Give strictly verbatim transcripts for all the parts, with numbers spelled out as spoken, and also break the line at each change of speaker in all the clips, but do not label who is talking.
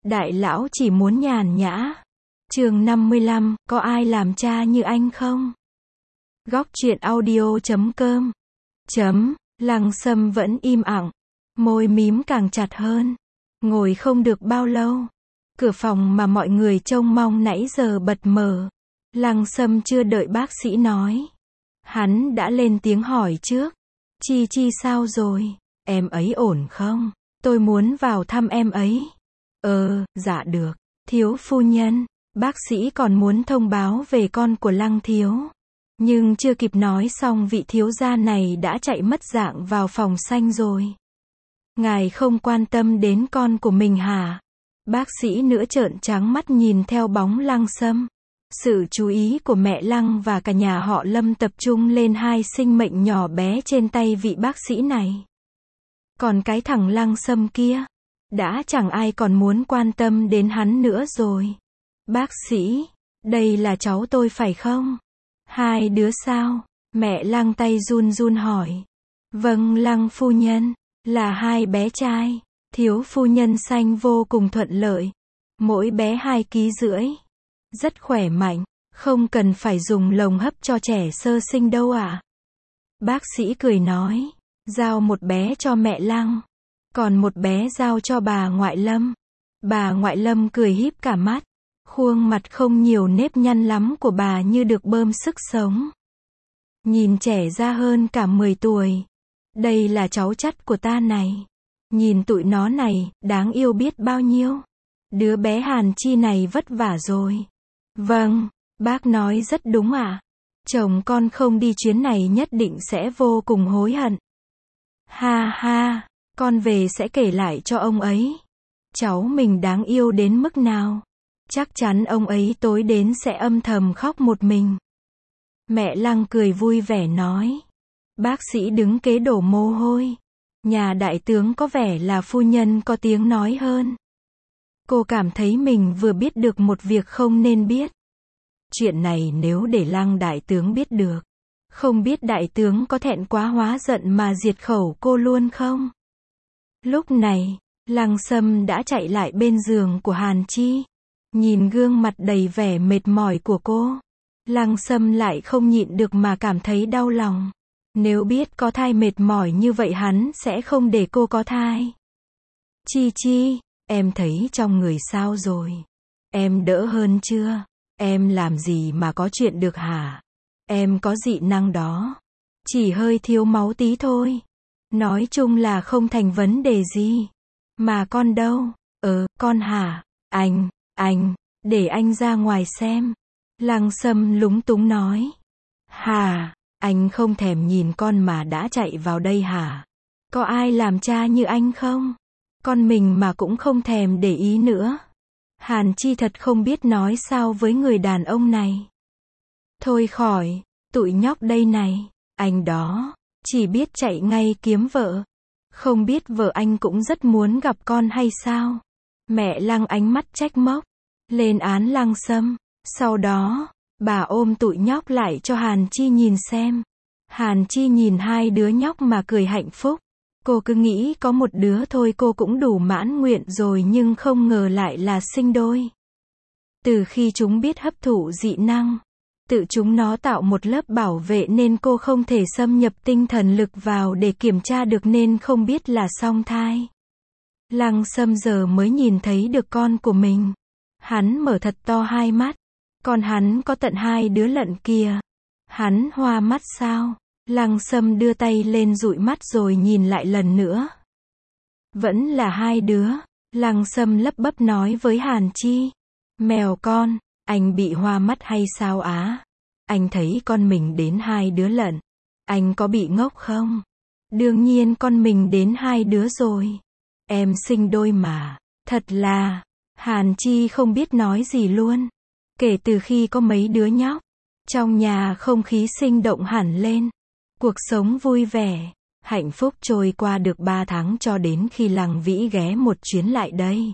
Đại lão chỉ muốn nhàn nhã. Chương năm mươi lăm, có ai làm cha như anh không? Góc truyện audio chấm com. Chấm, Lăng Sâm vẫn im ặng, môi mím càng chặt hơn. Ngồi không được bao lâu, cửa phòng mà mọi người trông mong nãy giờ bật mở. Lăng Sâm chưa đợi bác sĩ nói, hắn đã lên tiếng hỏi trước. Chi Chi sao rồi? Em ấy ổn không? Tôi muốn vào thăm em ấy. Ờ, dạ được. Thiếu phu nhân, bác sĩ còn muốn thông báo về con của Lăng thiếu. Nhưng chưa kịp nói xong vị thiếu gia này đã chạy mất dạng vào phòng xanh rồi. Ngài không quan tâm đến con của mình hả? Bác sĩ nữa trợn trắng mắt nhìn theo bóng Lăng Sâm. Sự chú ý của mẹ Lăng và cả nhà họ Lâm tập trung lên hai sinh mệnh nhỏ bé trên tay vị bác sĩ này. Còn cái thằng Lăng Sâm kia, đã chẳng ai còn muốn quan tâm đến hắn nữa rồi. Bác sĩ, đây là cháu tôi phải không? Hai đứa sao? Mẹ Lăng tay run run hỏi. Vâng Lăng phu nhân, là hai bé trai. Thiếu phu nhân sanh vô cùng thuận lợi. Mỗi bé hai ký rưỡi. Rất khỏe mạnh, không cần phải dùng lồng hấp cho trẻ sơ sinh đâu ạ. Bác sĩ cười nói, giao một bé cho mẹ Lăng, còn một bé giao cho bà ngoại Lâm. Bà ngoại Lâm cười híp cả mắt, khuôn mặt không nhiều nếp nhăn lắm của bà như được bơm sức sống. Nhìn trẻ ra hơn cả mười tuổi. Đây là cháu chắt của ta này. Nhìn tụi nó này, đáng yêu biết bao nhiêu. Đứa bé Hàn Chi này vất vả rồi. Vâng, bác nói rất đúng ạ. À. Chồng con không đi chuyến này nhất định sẽ vô cùng hối hận. Ha ha, con về sẽ kể lại cho ông ấy. Cháu mình đáng yêu đến mức nào. Chắc chắn ông ấy tối đến sẽ âm thầm khóc một mình. Mẹ Lăng cười vui vẻ nói. Bác sĩ đứng kế đổ mồ hôi. Nhà đại tướng có vẻ là phu nhân có tiếng nói hơn. Cô cảm thấy mình vừa biết được một việc không nên biết. Chuyện này nếu để Lăng đại tướng biết được, không biết đại tướng có thẹn quá hóa giận mà diệt khẩu cô luôn không? Lúc này, Lăng Sâm đã chạy lại bên giường của Hàn Chi. Nhìn gương mặt đầy vẻ mệt mỏi của cô, Lăng Sâm lại không nhịn được mà cảm thấy đau lòng. Nếu biết có thai mệt mỏi như vậy hắn sẽ không để cô có thai. Chi Chi, em thấy trong người sao rồi? Em đỡ hơn chưa? Em làm gì mà có chuyện được hả? Em có dị năng đó. Chỉ hơi thiếu máu tí thôi. Nói chung là không thành vấn đề gì. Mà con đâu? Ờ, con hả? Anh, anh, để anh ra ngoài xem. Lăng Sâm lúng túng nói. Hà, anh không thèm nhìn con mà đã chạy vào đây hả? Có ai làm cha như anh không? Con mình mà cũng không thèm để ý nữa. Hàn Chi thật không biết nói sao với người đàn ông này. Thôi khỏi, tụi nhóc đây này, anh đó, chỉ biết chạy ngay kiếm vợ. Không biết vợ anh cũng rất muốn gặp con hay sao? Mẹ Lăng ánh mắt trách móc, lên án Lăng Sâm. Sau đó, bà ôm tụi nhóc lại cho Hàn Chi nhìn xem. Hàn Chi nhìn hai đứa nhóc mà cười hạnh phúc. Cô cứ nghĩ có một đứa thôi cô cũng đủ mãn nguyện rồi nhưng không ngờ lại là sinh đôi. Từ khi chúng biết hấp thụ dị năng, tự chúng nó tạo một lớp bảo vệ nên cô không thể xâm nhập tinh thần lực vào để kiểm tra được nên không biết là song thai. Lăng Sâm giờ mới nhìn thấy được con của mình. Hắn mở thật to hai mắt. Còn hắn có tận hai đứa lận kìa. Hắn hoa mắt sao? Lăng Sâm đưa tay lên dụi mắt rồi nhìn lại lần nữa. Vẫn là hai đứa. Lăng Sâm lấp bấp nói với Hàn Chi. Mèo con, anh bị hoa mắt hay sao á? Anh thấy con mình đến hai đứa lận. Anh có bị ngốc không? Đương nhiên con mình đến hai đứa rồi. Em sinh đôi mà. Thật là... Hàn Chi không biết nói gì luôn. Kể từ khi có mấy đứa nhóc, trong nhà không khí sinh động hẳn lên. Cuộc sống vui vẻ, hạnh phúc trôi qua được ba tháng cho đến khi Lăng Vĩ ghé một chuyến lại đây.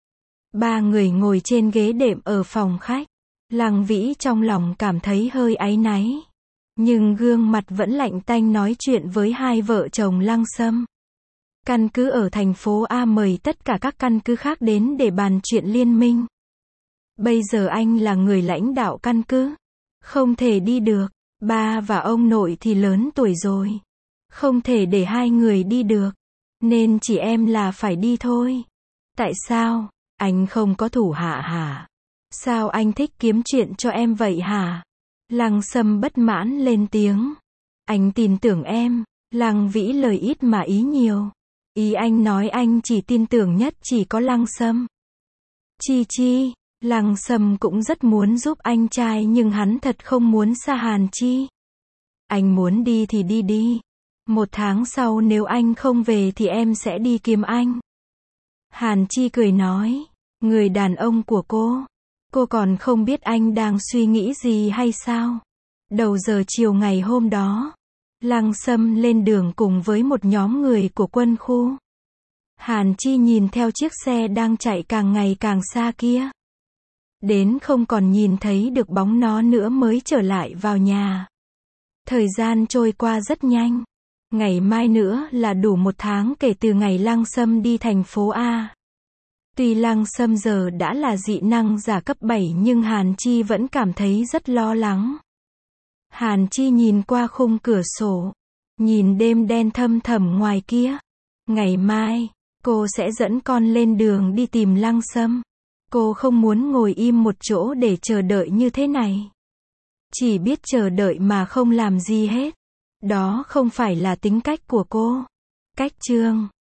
Ba người ngồi trên ghế đệm ở phòng khách. Lăng Vĩ trong lòng cảm thấy hơi áy náy. Nhưng gương mặt vẫn lạnh tanh nói chuyện với hai vợ chồng Lăng Sâm. Căn cứ ở thành phố A mời tất cả các căn cứ khác đến để bàn chuyện liên minh. Bây giờ anh là người lãnh đạo căn cứ. Không thể đi được. Ba và ông nội thì lớn tuổi rồi. Không thể để hai người đi được. Nên chỉ em là phải đi thôi. Tại sao? Anh không có thủ hạ hả? Sao anh thích kiếm chuyện cho em vậy hả? Lăng Sâm bất mãn lên tiếng. Anh tin tưởng em. Lăng Vĩ lời ít mà ý nhiều. Ý anh nói anh chỉ tin tưởng nhất chỉ có Lăng Sâm. Chi chi, Lăng Sâm cũng rất muốn giúp anh trai nhưng hắn thật không muốn xa Hàn Chi. Anh muốn đi thì đi đi. Một tháng sau nếu anh không về thì em sẽ đi kiếm anh. Hàn Chi cười nói. Người đàn ông của cô. Cô còn không biết anh đang suy nghĩ gì hay sao? Đầu giờ chiều ngày hôm đó, Lăng Sâm lên đường cùng với một nhóm người của quân khu. Hàn Chi nhìn theo chiếc xe đang chạy càng ngày càng xa kia. Đến không còn nhìn thấy được bóng nó nữa mới trở lại vào nhà. Thời gian trôi qua rất nhanh. Ngày mai nữa là đủ một tháng kể từ ngày Lăng Sâm đi thành phố A. Tuy Lăng Sâm giờ đã là dị năng giả cấp bảy nhưng Hàn Chi vẫn cảm thấy rất lo lắng. Hàn Chi nhìn qua khung cửa sổ. Nhìn đêm đen thâm thẳm ngoài kia. Ngày mai, cô sẽ dẫn con lên đường đi tìm Lăng Sâm. Cô không muốn ngồi im một chỗ để chờ đợi như thế này. Chỉ biết chờ đợi mà không làm gì hết. Đó không phải là tính cách của cô. Cách chương